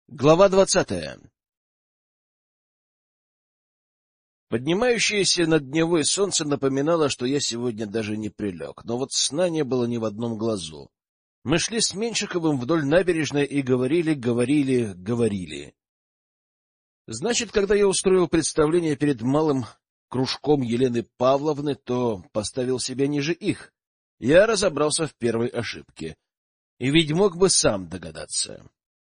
Глава 20. Поднимающееся над Невой солнце напоминало, что я сегодня даже не прилег, но вот сна не было ни в одном глазу. Мы шли с Меньшиковым вдоль набережной и говорили. Значит, когда я устроил представление перед малым кружком Елены Павловны, то поставил себя ниже их. Я разобрался в первой ошибке. И ведь мог бы сам догадаться.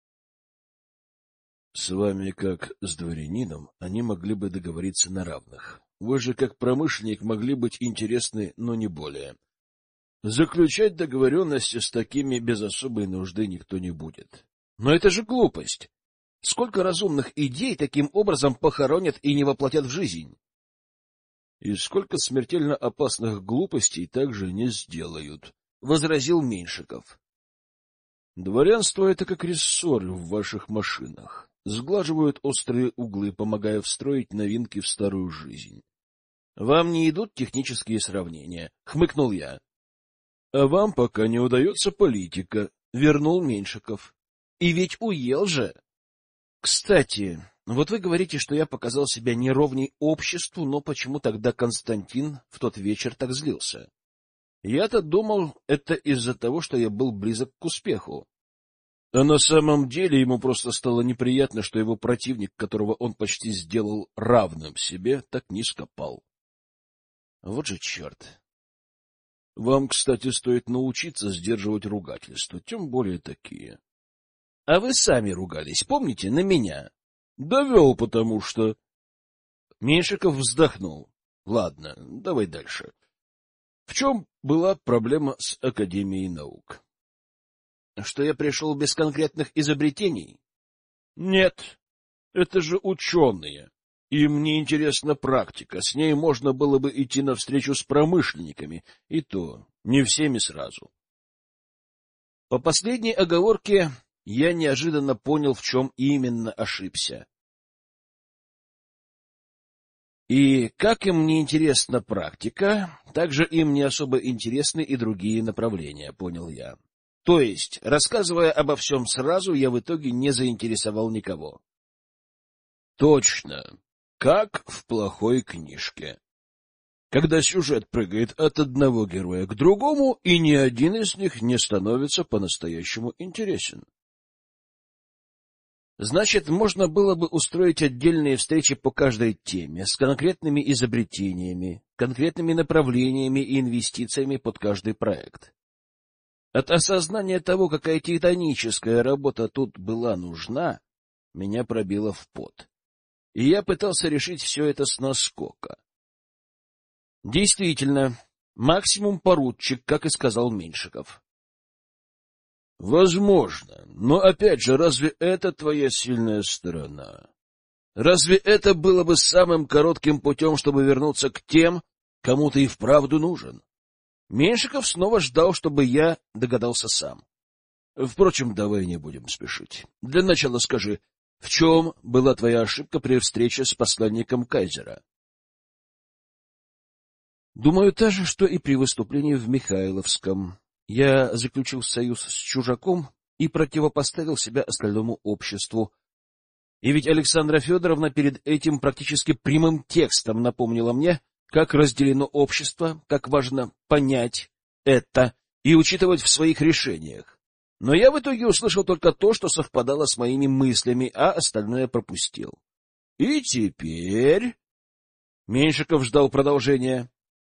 С вами, как с дворянином, они могли бы договориться на равных. Вы же, как промышленник, могли быть интересны, но не более. Заключать договоренности с такими без особой нужды никто не будет. Но это же глупость. Сколько разумных идей таким образом похоронят и не воплотят в жизнь? И сколько смертельно опасных глупостей также не сделают, — возразил Меньшиков. Дворянство — это как рессоры в ваших машинах. Сглаживают острые углы, помогая встроить новинки в старую жизнь. — Вам не идут технические сравнения, — хмыкнул я. — А вам пока не удается политика, — вернул Меньшиков. — И ведь уел же. Кстати, вот вы говорите, что я показал себя неровней обществу, но почему тогда Константин в тот вечер так злился? Я-то думал, это из-за того, что я был близок к успеху. А на самом деле ему просто стало неприятно, что его противник, которого он почти сделал равным себе, так низко пал. Вот же черт! Вам, кстати, стоит научиться сдерживать ругательства, тем более такие. А вы сами ругались, помните, на меня? Довел, потому что... Меньшиков вздохнул. Ладно, давай дальше. В чем была проблема с Академией наук? Что я пришел без конкретных изобретений? Нет, это же ученые. Им не интересна практика, с ней можно было бы идти навстречу с промышленниками, и то не всеми сразу. По последней оговорке я неожиданно понял, в чем именно ошибся. И как им не интересна практика, так же им не особо интересны и другие направления, понял я. То есть, рассказывая обо всем сразу, я в итоге не заинтересовал никого. Точно, как в плохой книжке. Когда сюжет прыгает от одного героя к другому, и ни один из них не становится по-настоящему интересен. Значит, можно было бы устроить отдельные встречи по каждой теме, с конкретными изобретениями, конкретными направлениями и инвестициями под каждый проект. От осознания того, какая титаническая работа тут была нужна, меня пробило в пот. И я пытался решить все это с наскока. Действительно, максимум поручик, как и сказал Меньшиков. Возможно, но опять же, разве это твоя сильная сторона? Разве это было бы самым коротким путем, чтобы вернуться к тем, кому ты и вправду нужен? Меньшиков снова ждал, чтобы я догадался сам. Впрочем, давай не будем спешить. Для начала скажи, в чем была твоя ошибка при встрече с посланником кайзера? Думаю, та же, что и при выступлении в Михайловском. Я заключил союз с чужаком и противопоставил себя остальному обществу. И ведь Александра Федоровна перед этим практически прямым текстом напомнила мне, как разделено общество, как важно понять это и учитывать в своих решениях. Но я в итоге услышал только то, что совпадало с моими мыслями, а остальное пропустил. И теперь... Меньшиков ждал продолжения.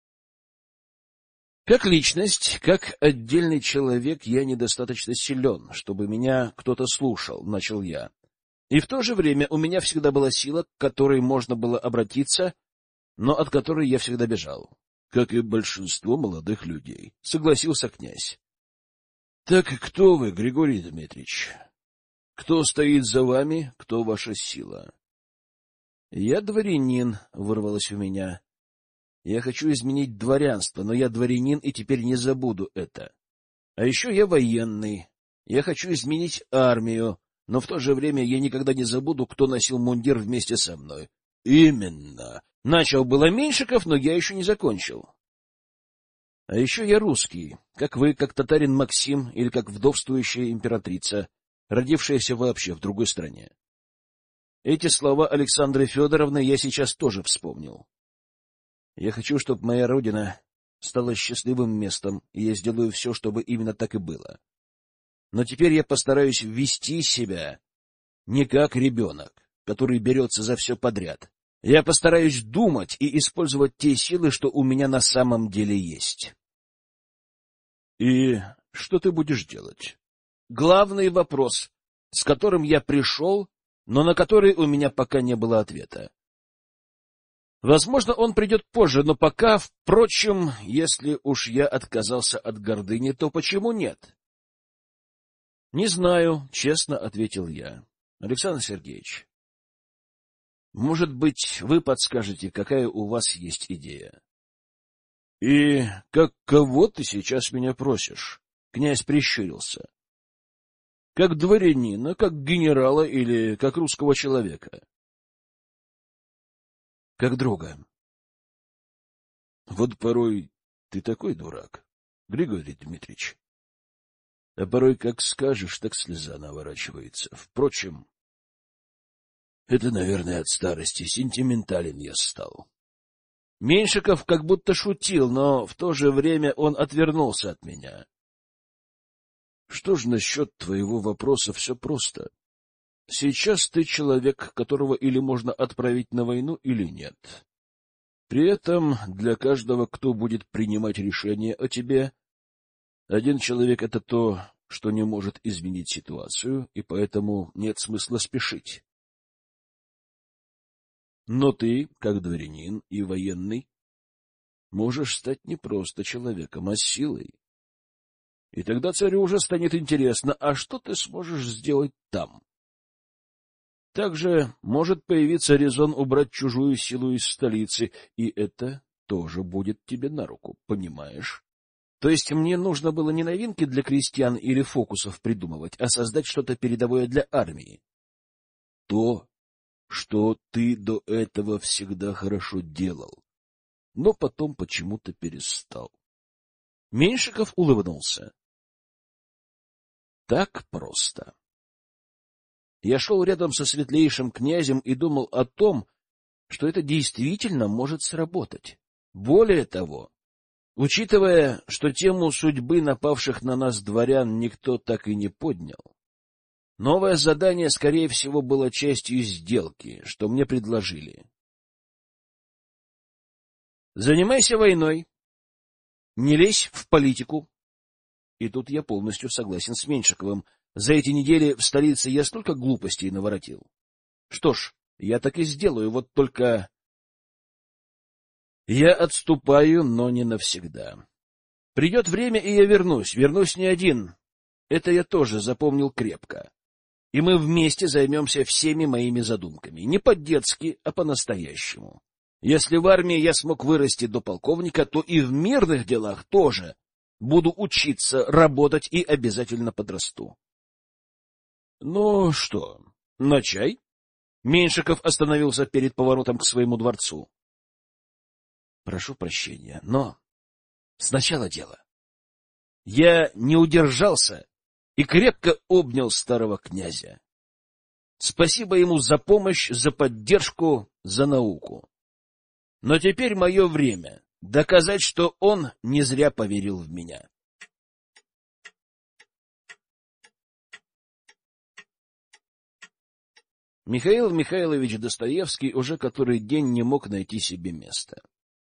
Как личность, как отдельный человек я недостаточно силен, чтобы меня кто-то слушал, — начал я. И в то же время у меня всегда была сила, к которой можно было обратиться, но от которой я всегда бежал, как и большинство молодых людей, — согласился князь. — Так кто вы, Григорий Дмитриевич? Кто стоит за вами, кто ваша сила? — Я дворянин, — вырвалось у меня. Я хочу изменить дворянство, но я дворянин и теперь не забуду это. А еще я военный. Я хочу изменить армию, но в то же время я никогда не забуду, кто носил мундир вместе со мной. — Именно. Начал было Меньшиков, но я еще не закончил. А еще я русский, как вы, как татарин Максим или как вдовствующая императрица. родившаяся вообще в другой стране. Эти слова Александры Федоровны я сейчас тоже вспомнил. Я хочу, чтобы моя родина стала счастливым местом, и я сделаю все, чтобы именно так и было. Но теперь я постараюсь вести себя не как ребенок, который берется за все подряд. Я постараюсь думать и использовать те силы, что у меня на самом деле есть. И что ты будешь делать? Главный вопрос, с которым я пришел, но на который у меня пока не было ответа. Возможно, он придет позже, но пока, впрочем, если уж я отказался от гордыни, то почему нет? — Не знаю, — честно ответил я. — Александр Сергеевич, может быть, вы подскажете, какая у вас есть идея? — И как кого ты сейчас меня просишь? — князь прищурился. — Как дворянина, как генерала или как русского человека? — Как друга. — Вот порой ты такой дурак, Григорий Дмитриевич. А порой как скажешь, так слеза наворачивается. Впрочем, это, наверное, от старости. Сентиментален я стал. Меньшиков как будто шутил, но в то же время он отвернулся от меня. Что ж насчет твоего вопроса, все просто. Сейчас ты человек, которого или можно отправить на войну, или нет. При этом для каждого, кто будет принимать решение о тебе, один человек — это то, что не может изменить ситуацию, и поэтому нет смысла спешить. Но ты, как дворянин и военный, можешь стать не просто человеком, а силой. И тогда царю уже станет интересно, а что ты сможешь сделать там? Также может появиться резон убрать чужую силу из столицы, и это тоже будет тебе на руку, понимаешь? То есть мне нужно было не новинки для крестьян или фокусов придумывать, а создать что-то передовое для армии. То, что ты до этого всегда хорошо делал, но потом почему-то перестал. Меньшиков улыбнулся. Так просто. Я шел рядом со светлейшим князем и думал о том, что это действительно может сработать. Более того, учитывая, что тему судьбы напавших на нас дворян никто так и не поднял, новое задание, скорее всего, было частью сделки, что мне предложили. Занимайся войной, не лезь в политику. И тут я полностью согласен с Меньшиковым. За эти недели в столице я столько глупостей наворотил. Что ж, я так и сделаю, вот только я отступаю, но не навсегда. Придет время, и я вернусь. Вернусь не один. Это я тоже запомнил крепко. И мы вместе займемся всеми моими задумками. Не по-детски, а по-настоящему. Если в армии я смог вырасти до полковника, то и в мирных делах тоже буду учиться, работать и обязательно подрасту. — Ну что, на чай? Меньшиков остановился перед поворотом к своему дворцу. — Прошу прощения, но сначала дело. Я не удержался и крепко обнял старого князя. Спасибо ему за помощь, за поддержку, за науку. Но теперь мое время доказать, что он не зря поверил в меня. Михаил Михайлович Достоевский уже который день не мог найти себе места.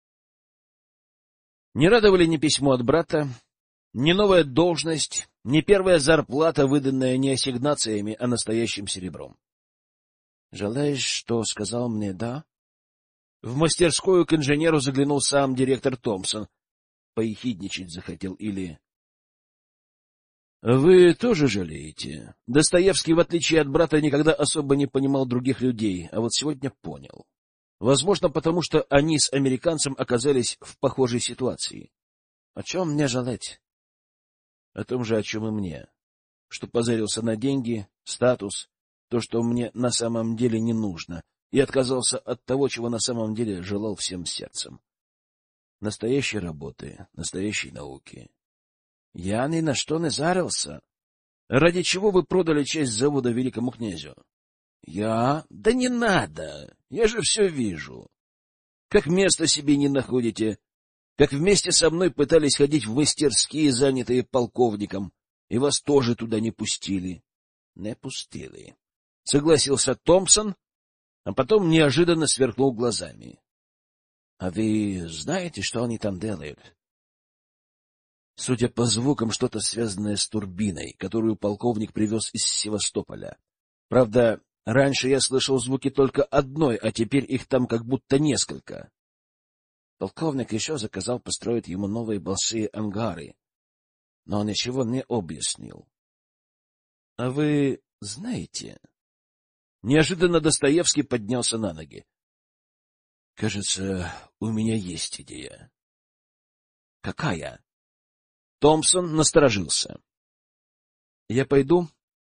Не радовали ни письмо от брата, ни новая должность, ни первая зарплата, выданная не ассигнациями, а настоящим серебром. — Жалеешь, что сказал мне «да»? В мастерскую к инженеру заглянул сам директор Томпсон. Поехидничать захотел или... — Вы тоже жалеете? Достоевский, в отличие от брата, никогда особо не понимал других людей, а вот сегодня понял. Возможно, потому что они с американцем оказались в похожей ситуации. — О чем мне жалеть? — О том же, о чем и мне. Что позарился на деньги, статус, то, что мне на самом деле не нужно, и отказался от того, чего на самом деле желал всем сердцем. Настоящей работы, настоящей науки. Я ни на что не зарился. Ради чего вы продали часть завода великому князю? Я? Да не надо, я же все вижу. Как места себе не находите, как вместе со мной пытались ходить в мастерские, занятые полковником, и вас тоже туда не пустили. Не пустили, согласился Томпсон, а потом неожиданно сверкнул глазами. А вы знаете, что они там делают? Судя по звукам, что-то связанное с турбиной, которую полковник привез из Севастополя. Правда, раньше я слышал звуки только одной, а теперь их там как будто несколько. Полковник еще заказал построить ему новые большие ангары, но он ничего не объяснил. — А вы знаете... Неожиданно Достоевский поднялся на ноги. — Кажется, у меня есть идея. — Какая? Томпсон насторожился. — Я пойду,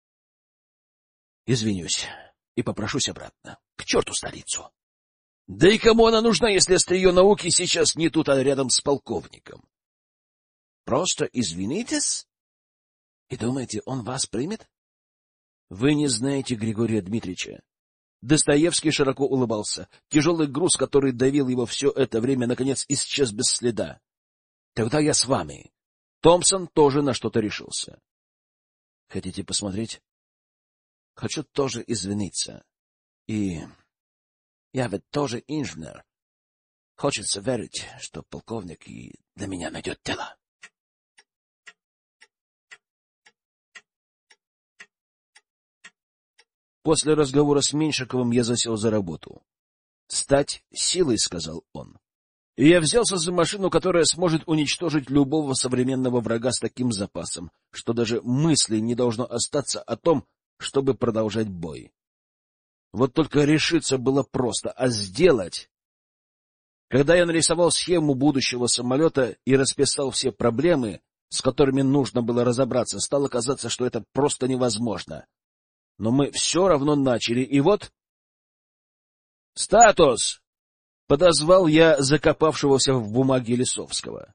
извинюсь и попрошусь обратно. К черту столицу! Да и кому она нужна, если острие науки сейчас не тут, а рядом с полковником? Просто извинитесь? И думаете, он вас примет? Вы не знаете Григория Дмитриевича. Достоевский широко улыбался. Тяжелый груз, который давил его все это время, наконец исчез без следа. Тогда я с вами. Томпсон тоже на что-то решился. Хотите посмотреть? Хочу тоже извиниться. И я ведь тоже инженер. Хочется верить, что полковник и для меня найдет дело. После разговора с Меньшиковым я засел за работу. «Стать силой», — сказал он. И я взялся за машину, которая сможет уничтожить любого современного врага с таким запасом, что даже мысли не должно остаться о том, чтобы продолжать бой. Вот только решиться было просто, а сделать... Когда я нарисовал схему будущего самолета и расписал все проблемы, с которыми нужно было разобраться, стало казаться, что это просто невозможно. Но мы все равно начали, и вот... «Статус!» — подозвал я закопавшегося в бумаге Лисовского.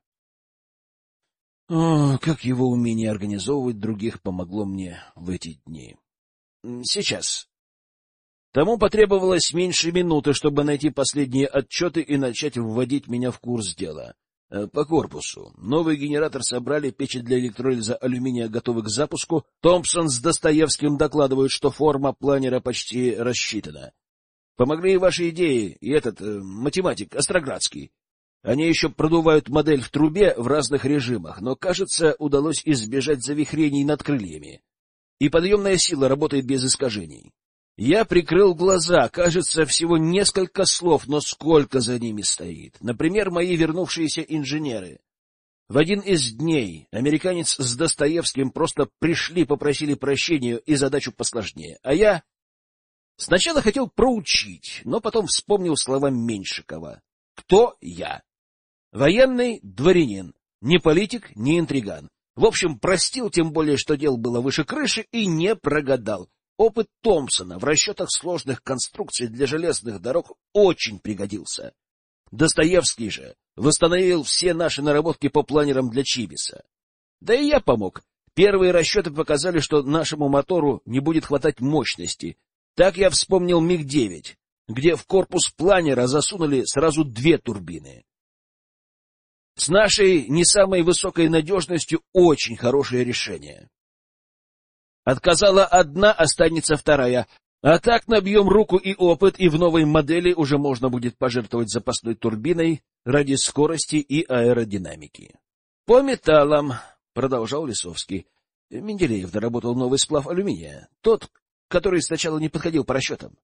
О, как его умение организовывать других помогло мне в эти дни. Сейчас. Тому потребовалось меньше минуты, чтобы найти последние отчеты и начать вводить меня в курс дела. По корпусу. Новый генератор собрали, печи для электролиза алюминия готовы к запуску. Томпсон с Достоевским докладывают, что форма планера почти рассчитана. Помогли и ваши идеи, и этот математик Остроградский. Они еще продувают модель в трубе в разных режимах, но, кажется, удалось избежать завихрений над крыльями. И подъемная сила работает без искажений. Я прикрыл глаза, кажется, всего несколько слов, но сколько за ними стоит. Например, мои вернувшиеся инженеры. В один из дней американец с Достоевским просто пришли, попросили прощения и задачу посложнее. А я сначала хотел проучить, но потом вспомнил слова Меньшикова. Кто я? Военный дворянин, не политик, не интриган. В общем, простил, тем более, что дело было выше крыши, и не прогадал. Опыт Томпсона в расчетах сложных конструкций для железных дорог очень пригодился. Достоевский же восстановил все наши наработки по планерам для Чибиса. Да и я помог. Первые расчеты показали, что нашему мотору не будет хватать мощности. Так я вспомнил МиГ-9, где в корпус планера засунули сразу 2 турбины. С нашей не самой высокой надежностью очень хорошее решение. Отказала одна, останется вторая. А так набьем руку и опыт, и в новой модели уже можно будет пожертвовать запасной турбиной ради скорости и аэродинамики. — По металлам, — продолжал Лисовский. Менделеев доработал новый сплав алюминия, тот, который сначала не подходил по расчетам.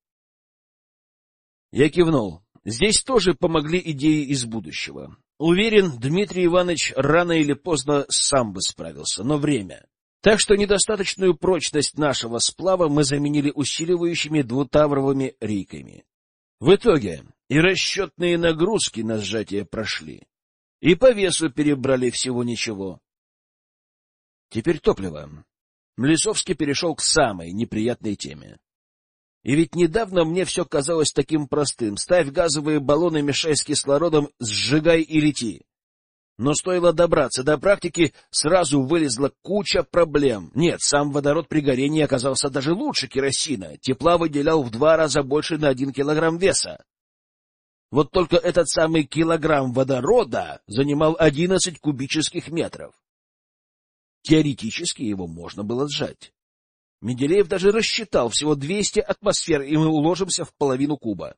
Я кивнул. Здесь тоже помогли идеи из будущего. Уверен, Дмитрий Иванович рано или поздно сам бы справился, но время... Так что недостаточную прочность нашего сплава мы заменили усиливающими двутавровыми рейками. В итоге и расчетные нагрузки на сжатие прошли, и по весу перебрали всего ничего. Теперь топливо. Лисовский перешел к самой неприятной теме. И ведь недавно мне все казалось таким простым. Ставь газовые баллоны, мешай с кислородом, сжигай и лети. Но стоило добраться до практики, сразу вылезла куча проблем. Нет, сам водород при горении оказался даже лучше керосина. Тепла выделял в 2 раза больше на 1 килограмм веса. Вот только этот самый килограмм водорода занимал 11 кубических метров. Теоретически его можно было сжать. Менделеев даже рассчитал всего 200 атмосфер, и мы уложимся в половину куба.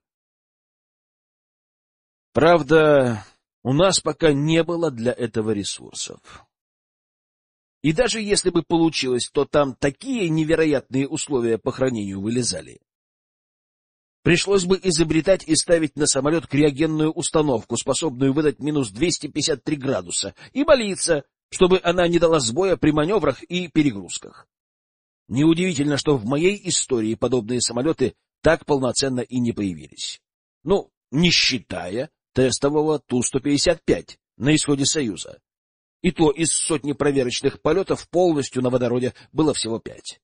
Правда, у нас пока не было для этого ресурсов. И даже если бы получилось, то там такие невероятные условия по хранению вылезали. Пришлось бы изобретать и ставить на самолет криогенную установку, способную выдать минус 253 градуса, и молиться, чтобы она не дала сбоя при маневрах и перегрузках. Неудивительно, что в моей истории подобные самолеты так полноценно и не появились. Ну, не считая тестового Ту-155 на исходе Союза. И то из сотни проверочных полетов полностью на водороде было всего 5.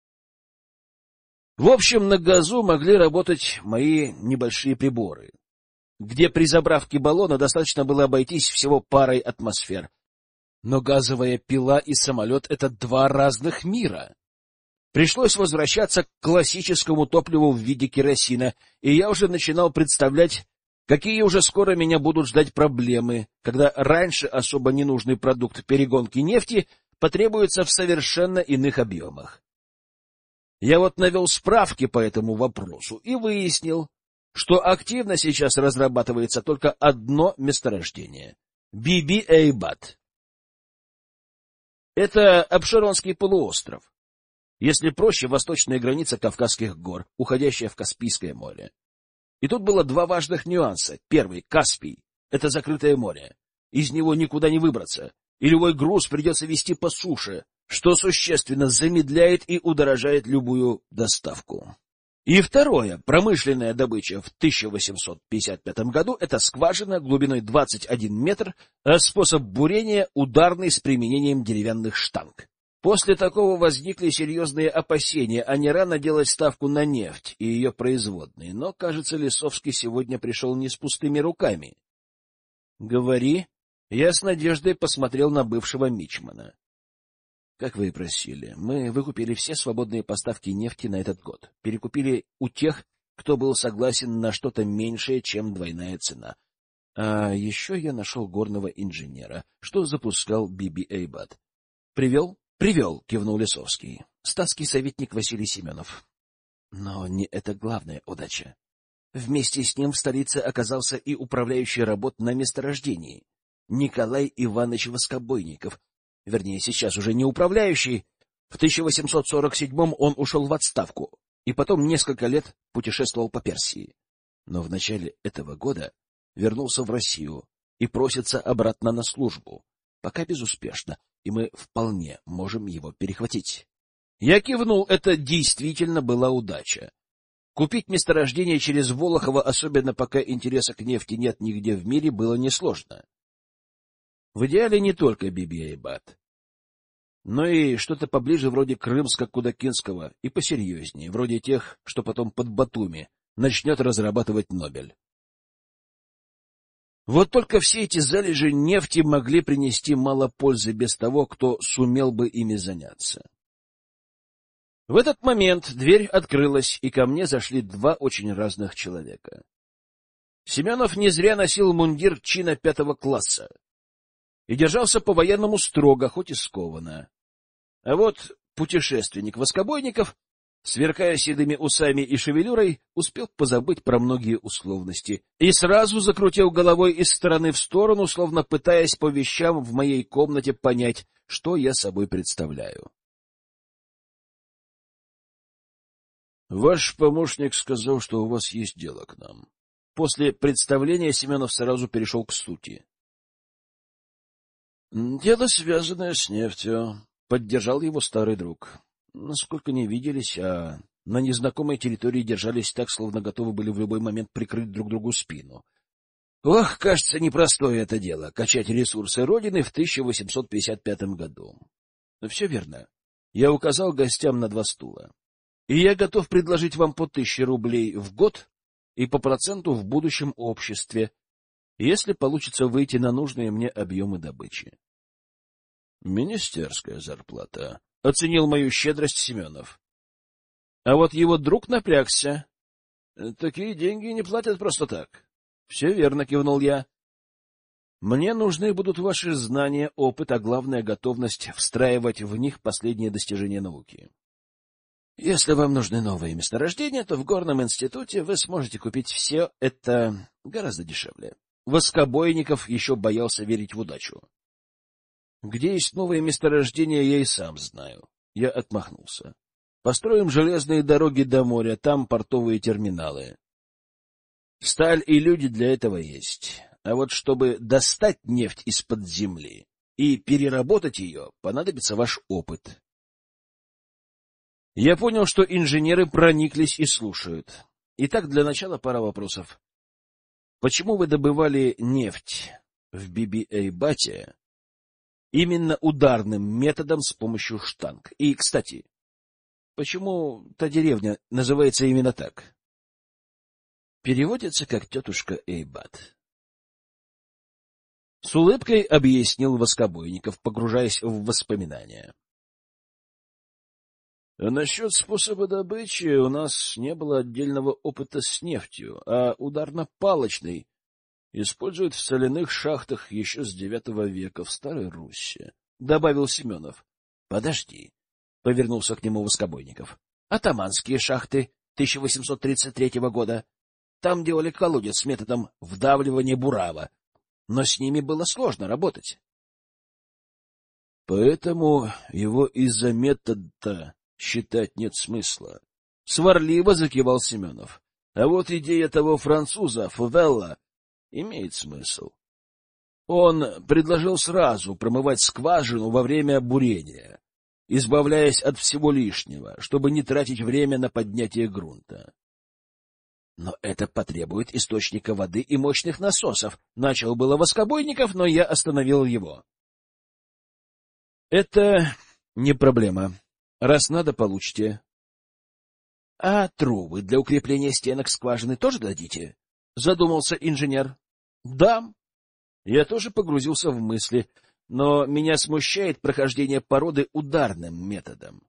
В общем, на газу могли работать мои небольшие приборы, где при заправке баллона достаточно было обойтись всего парой атмосфер. Но газовая пила и самолет — это 2 разных мира. Пришлось возвращаться к классическому топливу в виде керосина, и я уже начинал представлять, какие уже скоро меня будут ждать проблемы, когда раньше особо ненужный продукт перегонки нефти потребуется в совершенно иных объемах. Я вот навел справки по этому вопросу и выяснил, что активно сейчас разрабатывается только одно месторождение — Биби-Эйбад. Это Абшеронский полуостров. Если проще, восточная граница Кавказских гор, уходящая в Каспийское море. И тут было 2 важных нюанса. Первый — Каспий. Это закрытое море. Из него никуда не выбраться, и любой груз придется везти по суше, что существенно замедляет и удорожает любую доставку. И второе — промышленная добыча в 1855 году — это скважина глубиной 21 метр, а способ бурения — ударный с применением деревянных штанг. После такого возникли серьезные опасения, а не рано делать ставку на нефть и ее производные. Но, кажется, Лисовский сегодня пришел не с пустыми руками. — Говори. Я с надеждой посмотрел на бывшего мичмана. — Как вы и просили, мы выкупили все свободные поставки нефти на этот год. Перекупили у тех, кто был согласен на что-то меньшее, чем двойная цена. А еще я нашел горного инженера, что запускал Биби-Эйбад. — Привел? — Привел, — кивнул Лисовский. Статский советник Василий Семенов. Но не это главная удача. Вместе с ним в столице оказался и управляющий работ на месторождении Николай Иванович Воскобойников. Вернее, сейчас уже не управляющий. В 1847-м он ушел в отставку и потом несколько лет путешествовал по Персии. Но в начале этого года вернулся в Россию и просится обратно на службу. Пока безуспешно, и мы вполне можем его перехватить. Я кивнул, это действительно была удача. Купить месторождение через Волохово, особенно пока интереса к нефти нет нигде в мире, было несложно. В идеале не только Биби-Эйбад, но и что-то поближе вроде Крымско-Кудакинского и посерьезнее, вроде тех, что потом под Батуми начнет разрабатывать Нобель. Вот только все эти залежи нефти могли принести мало пользы без того, кто сумел бы ими заняться. В этот момент дверь открылась, и ко мне зашли 2 очень разных человека. Семенов не зря носил мундир чина 5 класса и держался по-военному строго, хоть и скованно. А вот путешественник Воскобойников, сверкая седыми усами и шевелюрой, успел позабыть про многие условности и сразу закрутил головой из стороны в сторону, словно пытаясь по вещам в моей комнате понять, что я собой представляю. — Ваш помощник сказал, что у вас есть дело к нам. После представления Семенов сразу перешел к сути. — Дело, связанное с нефтью, — поддержал его старый друг. Насколько не виделись, а на незнакомой территории держались так, словно готовы были в любой момент прикрыть друг другу спину. Ох, кажется, непростое это дело — качать ресурсы Родины в 1855 году. Но все верно. Я указал гостям на 2 стула. И я готов предложить вам по 1000 рублей в год и по проценту в будущем обществе. если получится выйти на нужные мне объемы добычи. Министерская зарплата. Оценил мою щедрость Семенов. А вот его друг напрягся. Такие деньги не платят просто так. Все верно, кивнул я. Мне нужны будут ваши знания, опыт, а главное — готовность встраивать в них последние достижения науки. Если вам нужны новые месторождения, то в Горном институте вы сможете купить все это гораздо дешевле. Воскобойников еще боялся верить в удачу. Где есть новые месторождения, я и сам знаю. Я отмахнулся. Построим железные дороги до моря, там портовые терминалы. Сталь и люди для этого есть. А вот чтобы достать нефть из-под земли и переработать ее, понадобится ваш опыт. Я понял, что инженеры прониклись и слушают. Итак, для начала пара вопросов. Почему вы добывали нефть в Биби-Эйбате именно ударным методом с помощью штанг? И, кстати, почему та деревня называется именно так? Переводится как «тетушка Эйбат». С улыбкой объяснил Воскобойников, погружаясь в воспоминания. Насчет способа добычи у нас не было отдельного опыта с нефтью, а ударно-палочный используют в соляных шахтах еще с IX века в Старой Руси, — добавил Семенов. — Подожди, — повернулся к нему Воскобойников. — Атаманские шахты 1833 года. Там делали колодец с методом вдавливания бурава, но с ними было сложно работать. — Поэтому его из-за метода считать нет смысла. Сварливо закивал Семенов. А вот идея того француза, Фувелла, имеет смысл. Он предложил сразу промывать скважину во время бурения, избавляясь от всего лишнего, чтобы не тратить время на поднятие грунта. Но это потребует источника воды и мощных насосов. Начал было Воскобойников, но я остановил его. Это не проблема. Раз надо, получите. — А трубы для укрепления стенок скважины тоже дадите? — задумался инженер. — Дам. Я тоже погрузился в мысли, но меня смущает прохождение породы ударным методом.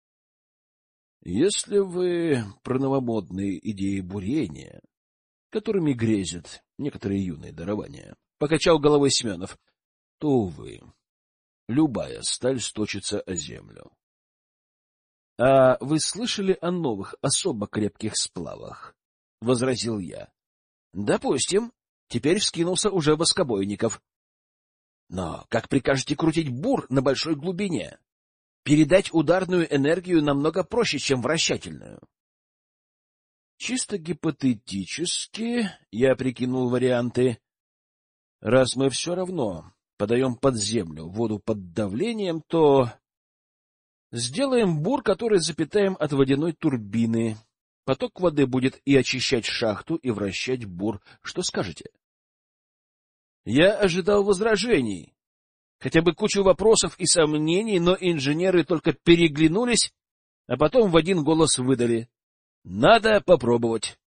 Если вы про новомодные идеи бурения, которыми грезят некоторые юные дарования, — покачал головой Семенов, — то, увы, любая сталь сточится о землю. — А вы слышали о новых, особо крепких сплавах? — возразил я. — Допустим. Теперь вскинулся уже Воскобойников. — Но как прикажете крутить бур на большой глубине? Передать ударную энергию намного проще, чем вращательную. Чисто гипотетически я прикинул варианты. Раз мы все равно подаем под землю воду под давлением, то сделаем бур, который запитаем от водяной турбины. Поток воды будет и очищать шахту, и вращать бур. Что скажете? Я ожидал возражений, хотя бы кучу вопросов и сомнений, но инженеры только переглянулись, а потом в один голос выдали: — Надо попробовать.